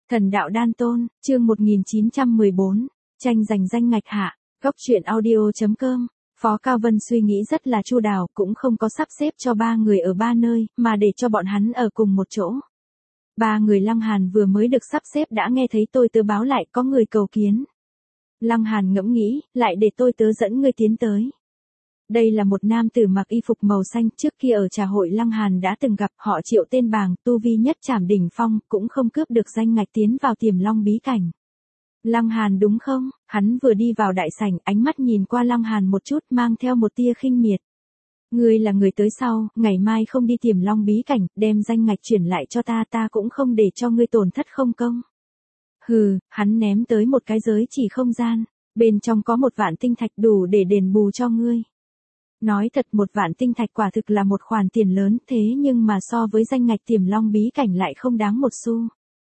Thần đạo đan tôn, chương 1914, tranh giành danh ngạch hạ, góc truyện audio.com. Phó Cao Vân suy nghĩ rất là chu đáo, cũng không có sắp xếp cho ba người ở ba nơi, mà để cho bọn hắn ở cùng một chỗ. Ba người Lăng Hàn vừa mới được sắp xếp đã nghe thấy tôi tớ báo lại có người cầu kiến. Lăng Hàn ngẫm nghĩ, lại để tôi tớ dẫn ngươi tiến tới. Đây là một nam tử mặc y phục màu xanh, trước kia ở trà hội Lăng Hàn đã từng gặp, họ Triệu tên Bàng, tu vi nhất trảm đỉnh phong, cũng không cướp được danh ngạch tiến vào Tiềm Long bí cảnh. Lăng Hàn đúng không? Hắn vừa đi vào đại sảnh, ánh mắt nhìn qua Lăng Hàn một chút, mang theo một tia khinh miệt. Ngươi là người tới sau, ngày mai không đi Tiềm Long bí cảnh, đem danh ngạch chuyển lại cho ta, ta cũng không để cho ngươi tổn thất không công. Hừ, hắn ném tới một cái giới chỉ không gian, bên trong có 1.000.000 tinh thạch đủ để đền bù cho ngươi. Nói thật, 1.000.000 tinh thạch quả thực là một khoản tiền lớn, thế nhưng mà so với danh ngạch Tiềm Long bí cảnh lại không đáng một xu.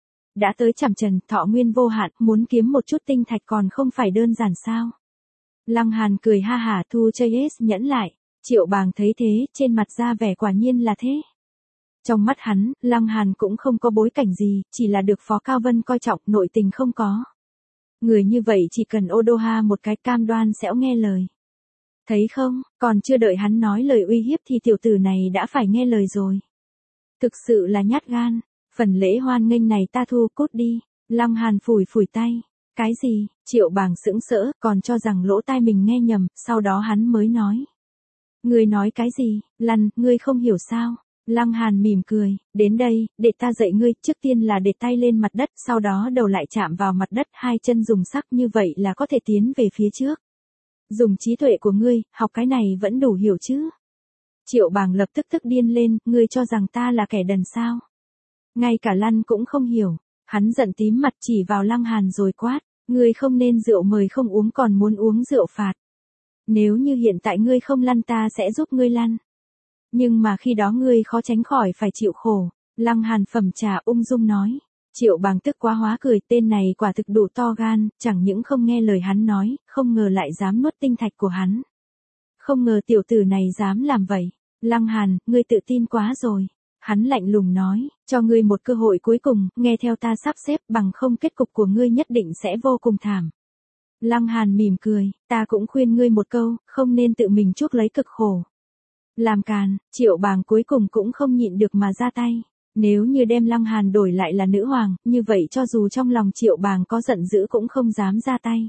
Đã tới chằm trần, thọ nguyên vô hạn, muốn kiếm một chút tinh thạch còn không phải đơn giản sao? Lăng Hàn cười ha hả thu Chase nhẫn lại, Triệu Bàng thấy thế, trên mặt ra vẻ quả nhiên là thế. Trong mắt hắn, Lăng Hàn cũng không có bối cảnh gì, chỉ là được Phó Cao Vân coi trọng, nội tình không có. Người như vậy chỉ cần Odoha một cái cam đoan sẽ nghe lời. Thấy không, còn chưa đợi hắn nói lời uy hiếp thì tiểu tử này đã phải nghe lời rồi. Thực sự là nhát gan, phần lễ hoan nghênh này ta thu, cút đi. Lăng Hàn phủi phủi tay. Cái gì? Triệu Bàng sững sỡ, còn cho rằng lỗ tai mình nghe nhầm, sau đó hắn mới nói. Ngươi nói cái gì? Lăn, ngươi không hiểu sao? Lăng Hàn mỉm cười, đến đây, để ta dạy ngươi, trước tiên là để tay lên mặt đất, sau đó đầu lại chạm vào mặt đất, hai chân dùng sắc như vậy là có thể tiến về phía trước. Dùng trí tuệ của ngươi, học cái này vẫn đủ hiểu chứ? Triệu Bàng lập tức tức điên lên, ngươi cho rằng ta là kẻ đần sao? Ngay cả lăn cũng không hiểu, hắn giận tím mặt chỉ vào Lăng Hàn rồi quát, ngươi không nên rượu mời không uống còn muốn uống rượu phạt. Nếu như hiện tại ngươi không lăn ta sẽ giúp ngươi lăn. Nhưng mà khi đó ngươi khó tránh khỏi phải chịu khổ. Lăng Hàn phẩm trà ung dung nói. Triệu Bàng tức quá hóa cười, tên này quả thực đủ to gan, chẳng những không nghe lời hắn nói, không ngờ lại dám nuốt tinh thạch của hắn. Không ngờ tiểu tử này dám làm vậy. Lăng Hàn, ngươi tự tin quá rồi. Hắn lạnh lùng nói, cho ngươi một cơ hội cuối cùng, nghe theo ta sắp xếp, bằng không kết cục của ngươi nhất định sẽ vô cùng thảm. Lăng Hàn mỉm cười, ta cũng khuyên ngươi một câu, không nên tự mình chuốc lấy cực khổ. Làm càn, Triệu Bàng cuối cùng cũng không nhịn được mà ra tay. Nếu như đem Lăng Hàn đổi lại là nữ hoàng, như vậy cho dù trong lòng Triệu Bàng có giận dữ cũng không dám ra tay.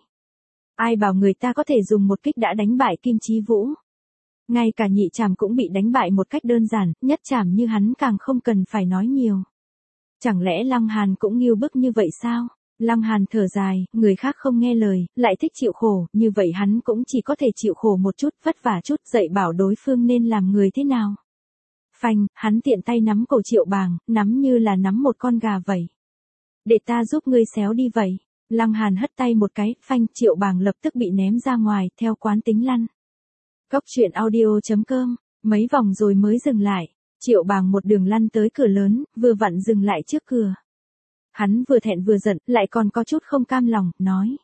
Ai bảo người ta có thể dùng một kích đã đánh bại Kim Chí Vũ. Ngay cả nhị trảm cũng bị đánh bại một cách đơn giản, nhất trảm như hắn càng không cần phải nói nhiều. Chẳng lẽ Lăng Hàn cũng nghiêu bức như vậy sao? Lăng Hàn thở dài, người khác không nghe lời, lại thích chịu khổ, như vậy hắn cũng chỉ có thể chịu khổ một chút, vất vả chút, dạy bảo đối phương nên làm người thế nào. Phanh, hắn tiện tay nắm cổ Triệu Bàng, nắm như là nắm một con gà vậy. Để ta giúp ngươi xéo đi vậy. Lăng Hàn hất tay một cái, phanh, Triệu Bàng lập tức bị ném ra ngoài, theo quán tính lăn. Góc truyện audio.com, mấy vòng rồi mới dừng lại. Triệu Bàng một đường lăn tới cửa lớn, vừa vặn dừng lại trước cửa. Hắn vừa thẹn vừa giận, lại còn có chút không cam lòng, nói.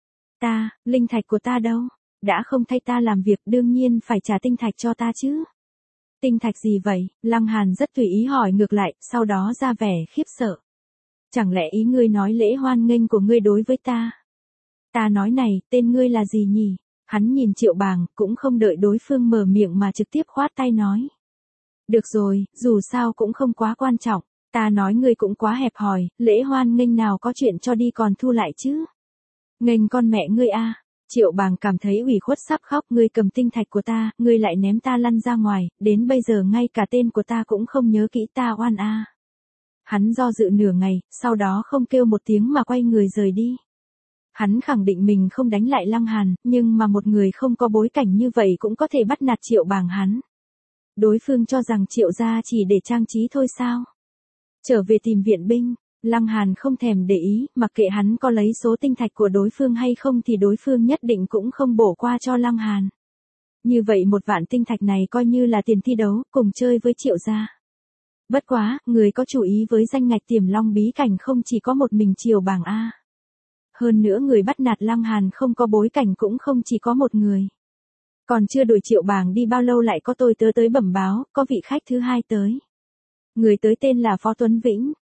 Linh thạch của ta đâu? Đã không thay ta làm việc, đương nhiên phải trả tinh thạch cho ta chứ. Tinh thạch gì vậy? Lăng Hàn rất tùy ý hỏi ngược lại, sau đó ra vẻ khiếp sợ. Chẳng lẽ ý ngươi nói lễ hoan nghênh của ngươi đối với ta? Ta nói này, tên ngươi là gì nhỉ? Hắn nhìn Triệu Bàng, cũng không đợi đối phương mở miệng mà trực tiếp khoát tay nói. Được rồi, dù sao cũng không quá quan trọng. Ta nói ngươi cũng quá hẹp hòi, lễ hoan nghênh nào có chuyện cho đi còn thu lại chứ. Nghênh con mẹ ngươi a. Triệu Bàng cảm thấy ủy khuất sắp khóc, ngươi cầm tinh thạch của ta, ngươi lại ném ta lăn ra ngoài, đến bây giờ ngay cả tên của ta cũng không nhớ kỹ, ta oan a. Hắn do dự nửa ngày, sau đó không kêu một tiếng mà quay người rời đi. Hắn khẳng định mình không đánh lại Lăng Hàn, nhưng mà một người không có bối cảnh như vậy cũng có thể bắt nạt Triệu Bàng hắn. Đối phương cho rằng Triệu gia chỉ để trang trí thôi sao? Trở về tìm viện binh, Lăng Hàn không thèm để ý, mặc kệ hắn có lấy số tinh thạch của đối phương hay không thì đối phương nhất định cũng không bổ qua cho Lăng Hàn. Như vậy 1.000.000 tinh thạch này coi như là tiền thi đấu, cùng chơi với Triệu gia. Bất quá, người có chú ý với danh ngạch Tiềm Long bí cảnh không chỉ có một mình Triệu Bàng a. Hơn nữa người bắt nạt Lăng Hàn không có bối cảnh cũng không chỉ có một người. Còn chưa đuổi Triệu Bàng đi bao lâu lại có tôi tớ tới bẩm báo, có vị khách thứ hai tới. Người tới tên là Phó Tuấn Vĩnh,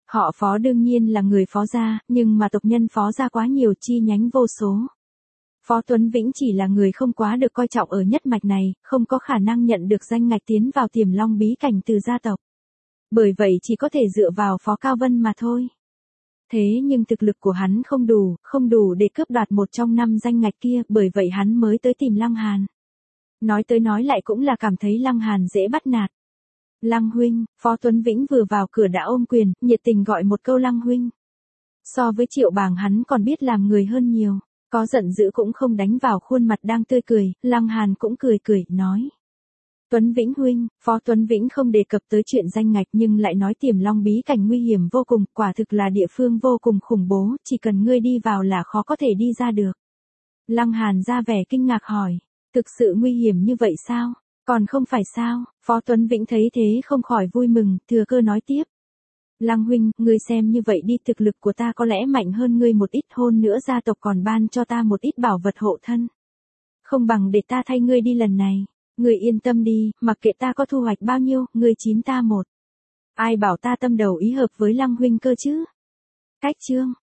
Họ Phó đương nhiên là người Phó gia, nhưng mà tộc nhân Phó gia quá nhiều, chi nhánh vô số. Phó Tuấn Vĩnh chỉ là người không quá được coi trọng ở nhất mạch này, không có khả năng nhận được danh ngạch tiến vào Tiềm Long bí cảnh từ gia tộc. Bởi vậy chỉ có thể dựa vào Phó Cao Vân mà thôi. Thế nhưng thực lực của hắn không đủ để cướp đoạt một trong 5 danh ngạch kia, bởi vậy hắn mới tới tìm Lăng Hàn. Nói tới nói lại cũng là cảm thấy Lăng Hàn dễ bắt nạt. Lăng huynh, Phó Tuấn Vĩnh vừa vào cửa đã ôm quyền, nhiệt tình gọi một câu Lăng huynh. So với Triệu Bàng hắn còn biết làm người hơn nhiều, có giận dữ cũng không đánh vào khuôn mặt đang tươi cười, Lăng Hàn cũng cười cười, nói. Tuấn Vĩnh huynh, Phó Tuấn Vĩnh không đề cập tới chuyện danh ngạch nhưng lại nói Tiềm Long bí cảnh nguy hiểm vô cùng, quả thực là địa phương vô cùng khủng bố, chỉ cần ngươi đi vào là khó có thể đi ra được. Lăng Hàn ra vẻ kinh ngạc hỏi, thực sự nguy hiểm như vậy sao? Còn không phải sao? Phó Tuấn Vĩnh thấy thế không khỏi vui mừng, thừa cơ nói tiếp. Lăng huynh, ngươi xem như vậy đi, thực lực của ta có lẽ mạnh hơn ngươi một ít, hơn nữa gia tộc còn ban cho ta một ít bảo vật hộ thân. Không bằng để ta thay ngươi đi lần này. Ngươi yên tâm đi, mặc kệ ta có thu hoạch bao nhiêu, ngươi 9 ta 1. Ai bảo ta tâm đầu ý hợp với Lăng huynh cơ chứ? Cách chương